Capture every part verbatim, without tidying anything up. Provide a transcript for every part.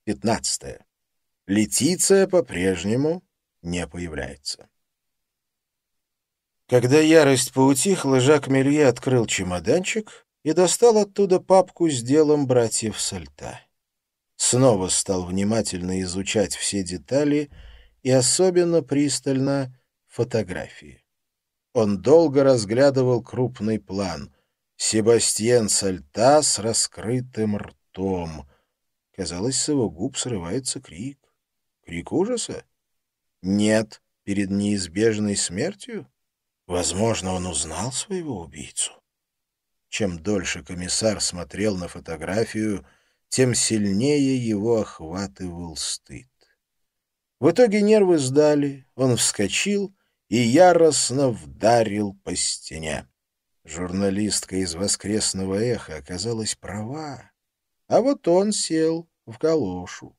Пятнадцатое. Летиция по-прежнему не появляется. Когда ярость поутихла, Жак Мелье открыл чемоданчик и достал оттуда папку с делом братьев Сальта. Снова стал внимательно изучать все детали и особенно пристально фотографии. Он долго разглядывал крупный план. Себастьен Сальта с раскрытым ртом. Казалось, с его губ срывается крик. Крик ужаса? Нет, перед неизбежной смертью? Возможно, он узнал своего убийцу. Чем дольше комиссар смотрел на фотографию, тем сильнее его охватывал стыд. В итоге нервы сдали, он вскочил и яростно вдарил по стене. Журналистка из «Воскресного эха» оказалась права, а вот он сел в галошу.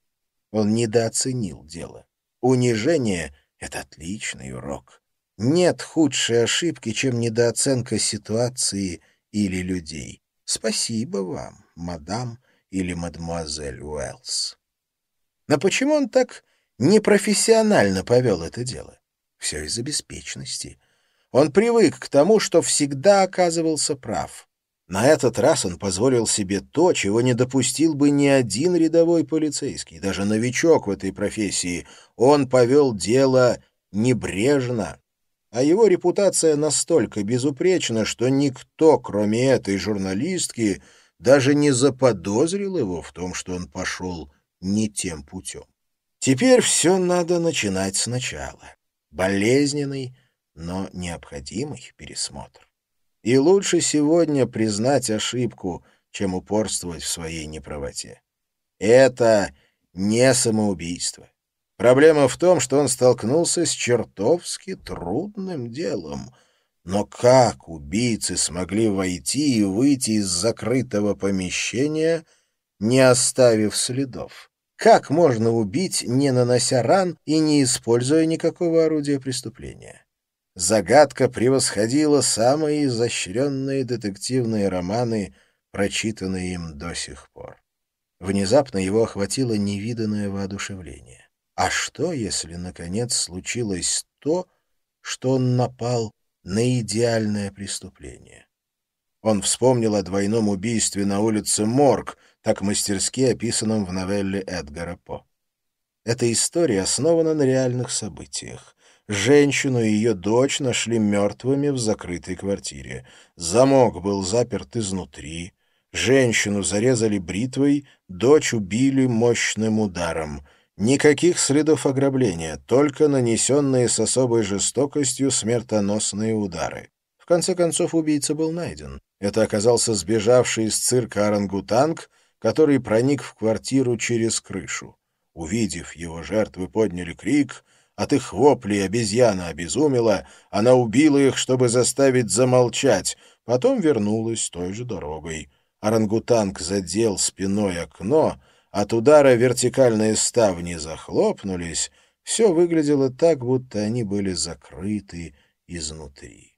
Он недооценил дело. Унижение — это отличный урок. Нет худшей ошибки, чем недооценка ситуации или людей. Спасибо вам, мадам или мадемуазель Уэллс. Но почему он так непрофессионально повел это дело? Все из-за беспечности. Он привык к тому, что всегда оказывался прав. На этот раз он позволил себе то, чего не допустил бы ни один рядовой полицейский, даже новичок в этой профессии. Он повел дело небрежно. А его репутация настолько безупречна, что никто, кроме этой журналистки, даже не заподозрил его в том, что он пошел не тем путем. Теперь все надо начинать сначала. Болезненный, но необходимый пересмотр. И лучше сегодня признать ошибку, чем упорствовать в своей неправоте. Это не самоубийство. Проблема в том, что он столкнулся с чертовски трудным делом. Но как убийцы смогли войти и выйти из закрытого помещения, не оставив следов? Как можно убить, не нанося ран и не используя никакого орудия преступления? Загадка превосходила самые изощренные детективные романы, прочитанные им до сих пор. Внезапно его охватило невиданное воодушевление. А что, если, наконец, случилось то, что он напал на идеальное преступление? Он вспомнил о двойном убийстве на улице Морг, так мастерски описанном в новелле Эдгара По. Эта история основана на реальных событиях. Женщину и ее дочь нашли мертвыми в закрытой квартире. Замок был заперт изнутри. Женщину зарезали бритвой, дочь убили мощным ударом. Никаких следов ограбления, только нанесенные с особой жестокостью смертоносные удары. В конце концов, убийца был найден. Это оказался сбежавший из цирка орангутанг, который проник в квартиру через крышу. Увидев его, жертвы подняли крик. От их воплей обезьяна обезумела. Она убила их, чтобы заставить замолчать. Потом вернулась той же дорогой. Орангутанг задел спиной окно. От удара вертикальные ставни захлопнулись. Все выглядело так, будто они были закрыты изнутри.